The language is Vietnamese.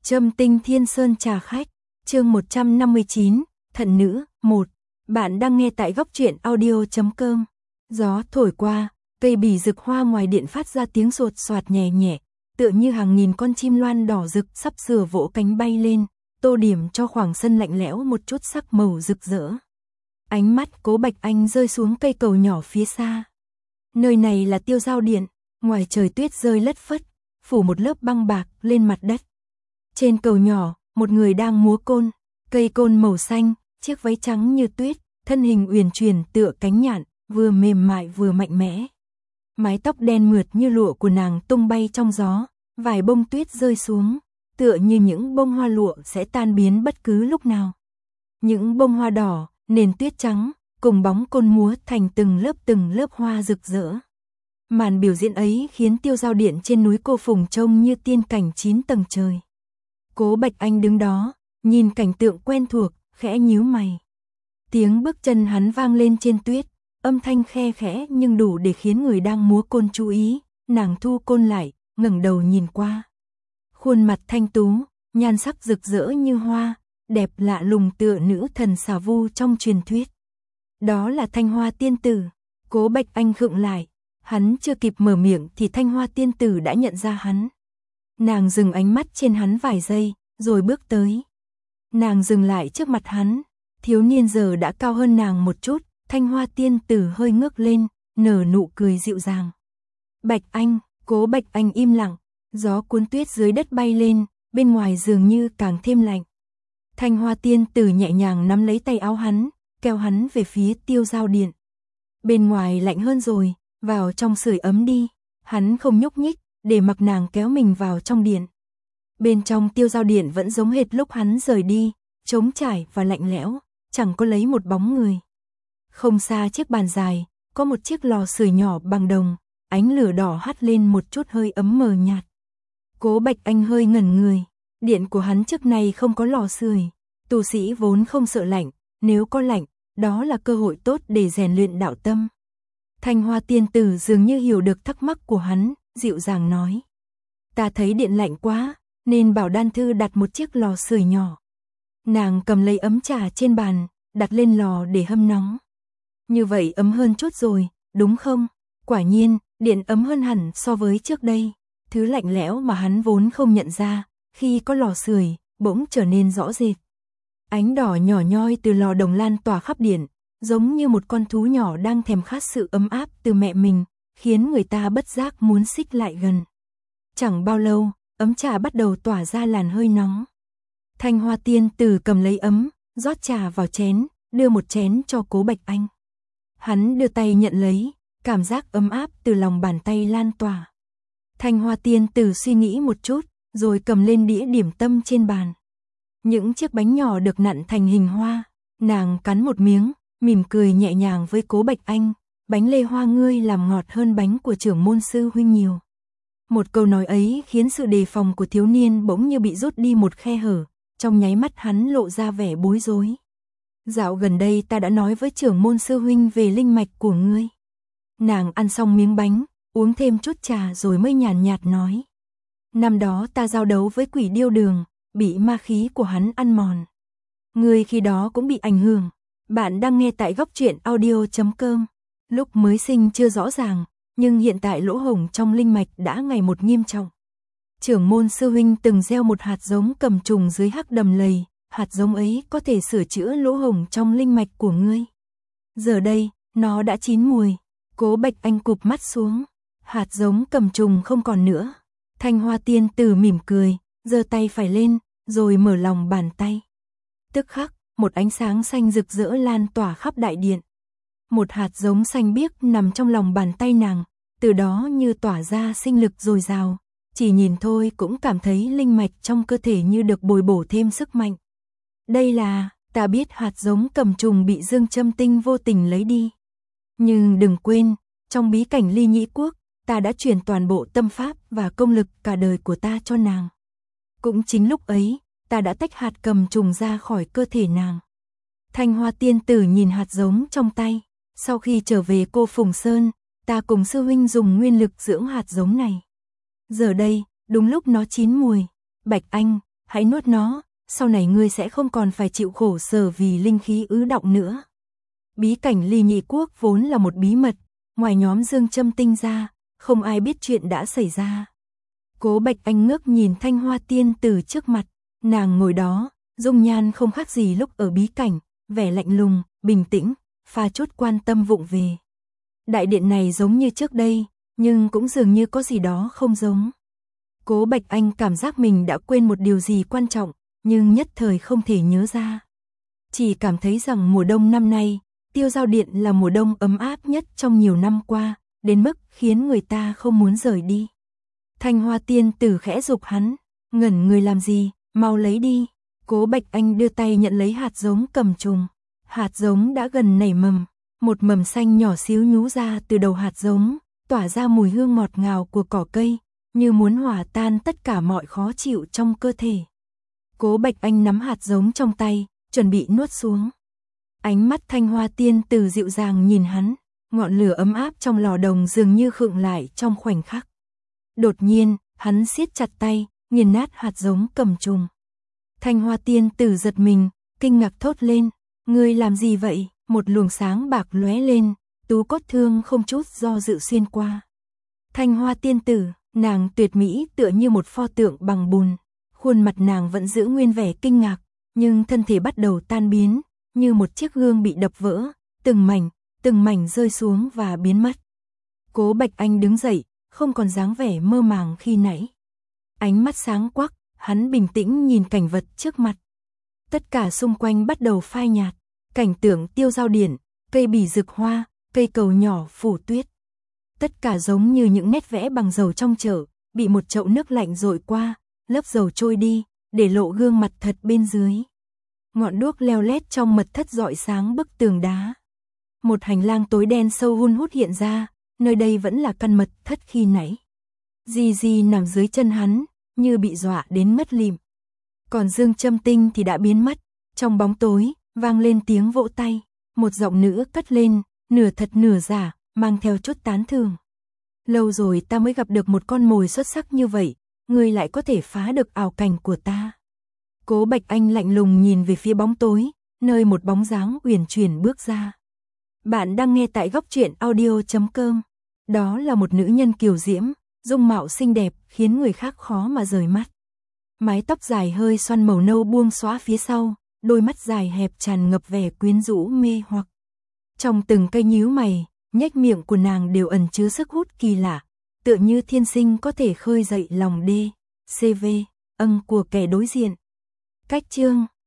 Châm Tinh Thiên Sơn trà khách, chương 159, Thận Nữ, 1. Bạn đang nghe tại góc truyện audio.com. Gió thổi qua, cây bỉ rực hoa ngoài điện phát ra tiếng sột soạt nhẹ nhẹ, tựa như hàng nghìn con chim loan đỏ rực sắp sửa vỗ cánh bay lên, tô điểm cho khoảng sân lạnh lẽo một chút sắc màu rực rỡ. Ánh mắt Cố Bạch Anh rơi xuống cây cầu nhỏ phía xa. Nơi này là Tiêu Giao Điện, ngoài trời tuyết rơi lất phất, phủ một lớp băng bạc lên mặt đất. Trên cầu nhỏ, một người đang múa côn, cây côn màu xanh, chiếc váy trắng như tuyết, thân hình uyển chuyển tựa cánh nhạn, vừa mềm mại vừa mạnh mẽ. Mái tóc đen mượt như lụa của nàng tung bay trong gió, vài bông tuyết rơi xuống, tựa như những bông hoa lụa sẽ tan biến bất cứ lúc nào. Những bông hoa đỏ, nền tuyết trắng, cùng bóng côn múa thành từng lớp hoa rực rỡ. Màn biểu diễn ấy khiến Tiêu Giao Điện trên núi Cô Phùng trông như tiên cảnh 9 tầng trời. Cố Bạch Anh đứng đó, nhìn cảnh tượng quen thuộc, khẽ nhíu mày. Tiếng bước chân hắn vang lên trên tuyết, âm thanh khe khẽ nhưng đủ để khiến người đang múa côn chú ý. Nàng thu côn lại, ngẩng đầu nhìn qua. Khuôn mặt thanh tú, nhan sắc rực rỡ như hoa, đẹp lạ lùng tựa nữ thần xà vu trong truyền thuyết. Đó là Thanh Hoa tiên tử. Cố Bạch Anh khựng lại, hắn chưa kịp mở miệng thì Thanh Hoa tiên tử đã nhận ra hắn. Nàng dừng ánh mắt trên hắn vài giây, rồi bước tới. Nàng dừng lại trước mặt hắn, thiếu niên giờ đã cao hơn nàng một chút, Thanh Hoa tiên tử hơi ngước lên, nở nụ cười dịu dàng. Bạch Anh, Cố Bạch Anh im lặng, gió cuốn tuyết dưới đất bay lên, bên ngoài dường như càng thêm lạnh. Thanh Hoa tiên tử nhẹ nhàng nắm lấy tay áo hắn, kéo hắn về phía Tiêu Giao Điện. Bên ngoài lạnh hơn rồi, vào trong sưởi ấm đi. Hắn không nhúc nhích, để mặc nàng kéo mình vào trong điện. Bên trong Tiêu Giao Điện vẫn giống hệt lúc hắn rời đi, trống trải và lạnh lẽo, chẳng có lấy một bóng người. Không xa chiếc bàn dài, có một chiếc lò sưởi nhỏ bằng đồng, ánh lửa đỏ hắt lên một chút hơi ấm mờ nhạt. Cố Bạch Anh hơi ngẩn người, điện của hắn trước nay không có lò sưởi, tu sĩ vốn không sợ lạnh, nếu có lạnh, đó là cơ hội tốt để rèn luyện đạo tâm. Thanh Hoa tiên tử dường như hiểu được thắc mắc của hắn, dịu dàng nói. Ta thấy điện lạnh quá, nên bảo đan thư đặt một chiếc lò sưởi nhỏ. Nàng cầm lấy ấm trà trên bàn, đặt lên lò để hâm nóng. Như vậy ấm hơn chút rồi, đúng không? Quả nhiên, điện ấm hơn hẳn so với trước đây. Thứ lạnh lẽo mà hắn vốn không nhận ra, khi có lò sưởi, bỗng trở nên rõ rệt. Ánh đỏ nhỏ nhoi từ lò đồng lan tỏa khắp điện, giống như một con thú nhỏ đang thèm khát sự ấm áp từ mẹ mình, khiến người ta bất giác muốn xích lại gần. Chẳng bao lâu, ấm trà bắt đầu tỏa ra làn hơi nóng. Thanh Hoa tiên tử cầm lấy ấm, rót trà vào chén, đưa một chén cho Cố Bạch Anh. Hắn đưa tay nhận lấy, cảm giác ấm áp từ lòng bàn tay lan tỏa. Thanh Hoa tiên tử suy nghĩ một chút, rồi cầm lên đĩa điểm tâm trên bàn. Những chiếc bánh nhỏ được nặn thành hình hoa, nàng cắn một miếng, mỉm cười nhẹ nhàng với Cố Bạch Anh, bánh lê hoa ngươi làm ngọt hơn bánh của trưởng môn sư huynh nhiều. Một câu nói ấy khiến sự đề phòng của thiếu niên bỗng như bị rút đi một khe hở, trong nháy mắt hắn lộ ra vẻ bối rối. Dạo gần đây ta đã nói với trưởng môn sư huynh về linh mạch của ngươi. Nàng ăn xong miếng bánh, uống thêm chút trà rồi mới nhàn nhạt nói. Năm đó ta giao đấu với quỷ điêu đường, bị ma khí của hắn ăn mòn. Ngươi khi đó cũng bị ảnh hưởng. Bạn đang nghe tại góc truyện audio.com. Lúc mới sinh chưa rõ ràng, nhưng hiện tại lỗ hổng trong linh mạch đã ngày một nghiêm trọng. Trưởng môn sư huynh từng gieo một hạt giống cầm trùng dưới hắc đầm lầy, hạt giống ấy có thể sửa chữa lỗ hổng trong linh mạch của ngươi. Giờ đây, nó đã chín mùi. Cố Bạch Anh cụp mắt xuống, hạt giống cầm trùng không còn nữa. Thanh Hoa tiên tử mỉm cười, giơ tay phải lên, rồi mở lòng bàn tay. Tức khắc, một ánh sáng xanh rực rỡ lan tỏa khắp đại điện. Một hạt giống xanh biếc nằm trong lòng bàn tay nàng, từ đó như tỏa ra sinh lực dồi dào, chỉ nhìn thôi cũng cảm thấy linh mạch trong cơ thể như được bồi bổ thêm sức mạnh. Đây là, ta biết hạt giống cầm trùng bị Dương Châm Tinh vô tình lấy đi. Nhưng đừng quên, trong bí cảnh Ly Nhĩ Quốc, ta đã truyền toàn bộ tâm pháp và công lực cả đời của ta cho nàng. Cũng chính lúc ấy, ta đã tách hạt cầm trùng ra khỏi cơ thể nàng. Thanh Hoa tiên tử nhìn hạt giống trong tay, sau khi trở về Cô Phùng Sơn, ta cùng sư huynh dùng nguyên lực dưỡng hạt giống này. Giờ đây, đúng lúc nó chín mùi. Bạch Anh, hãy nuốt nó, sau này ngươi sẽ không còn phải chịu khổ sở vì linh khí ứ đọng nữa. Bí cảnh Ly Nhị Quốc vốn là một bí mật, ngoài nhóm Dương Châm Tinh ra, không ai biết chuyện đã xảy ra. Cố Bạch Anh ngước nhìn Thanh Hoa Tiên Tử trước mặt, nàng ngồi đó, dung nhan không khác gì lúc ở bí cảnh, vẻ lạnh lùng, bình tĩnh, pha chút quan tâm vụng về. Đại điện này giống như trước đây, nhưng cũng dường như có gì đó không giống. Cố Bạch Anh cảm giác mình đã quên một điều gì quan trọng, nhưng nhất thời không thể nhớ ra. Chỉ cảm thấy rằng mùa đông năm nay, Tiêu Giao Điện là mùa đông ấm áp nhất trong nhiều năm qua, đến mức khiến người ta không muốn rời đi. Thanh Hoa Tiên Tử khẽ giục hắn, ngẩn người làm gì, mau lấy đi. Cố Bạch Anh đưa tay nhận lấy hạt giống cầm trùng. Hạt giống đã gần nảy mầm, một mầm xanh nhỏ xíu nhú ra từ đầu hạt giống, tỏa ra mùi hương ngọt ngào của cỏ cây, như muốn hòa tan tất cả mọi khó chịu trong cơ thể. Cố Bạch Anh nắm hạt giống trong tay, chuẩn bị nuốt xuống. Ánh mắt Thanh Hoa Tiên Tử dịu dàng nhìn hắn, ngọn lửa ấm áp trong lò đồng dường như khựng lại trong khoảnh khắc. Đột nhiên, hắn siết chặt tay, nghiền nát hạt giống cầm trùng. Thanh Hoa Tiên Tử giật mình, kinh ngạc thốt lên, ngươi làm gì vậy? Một luồng sáng bạc lóe lên, tú cốt thương không chút do dự xuyên qua. Thanh Hoa Tiên Tử, nàng tuyệt mỹ tựa như một pho tượng bằng bùn, khuôn mặt nàng vẫn giữ nguyên vẻ kinh ngạc, nhưng thân thể bắt đầu tan biến, như một chiếc gương bị đập vỡ, từng mảnh rơi xuống và biến mất. Cố Bạch Anh đứng dậy, không còn dáng vẻ mơ màng khi nãy. Ánh mắt sáng quắc, hắn bình tĩnh nhìn cảnh vật trước mặt. Tất cả xung quanh bắt đầu phai nhạt, cảnh tượng Tiêu Giao Điện, cây bỉ rực hoa, cây cầu nhỏ phủ tuyết. Tất cả giống như những nét vẽ bằng dầu trong chợ, bị một chậu nước lạnh dội qua, lớp dầu trôi đi, để lộ gương mặt thật bên dưới. Ngọn đuốc leo lét trong mật thất rọi sáng bức tường đá. Một hành lang tối đen sâu hun hút hiện ra, nơi đây vẫn là căn mật thất khi nãy. Di Di nằm dưới chân hắn, như bị dọa đến ngất lịm. Còn Dương Châm Tinh thì đã biến mất, trong bóng tối, vang lên tiếng vỗ tay, một giọng nữ cất lên, nửa thật nửa giả, mang theo chút tán thưởng. Lâu rồi ta mới gặp được một con mồi xuất sắc như vậy, ngươi lại có thể phá được ảo cảnh của ta. Cố Bạch Anh lạnh lùng nhìn về phía bóng tối, nơi một bóng dáng uyển chuyển bước ra. Bạn đang nghe tại Góc Truyện Audio.com. Đó là một nữ nhân kiều diễm, dung mạo xinh đẹp, khiến người khác khó mà rời mắt. Mái tóc dài hơi xoăn màu nâu buông xõa phía sau, đôi mắt dài hẹp tràn ngập vẻ quyến rũ mê hoặc. Trong từng cây nhíu mày, nhếch miệng của nàng đều ẩn chứa sức hút kỳ lạ, tựa như thiên sinh có thể khơi dậy lòng đê, CV, âng của kẻ đối diện. Cách chương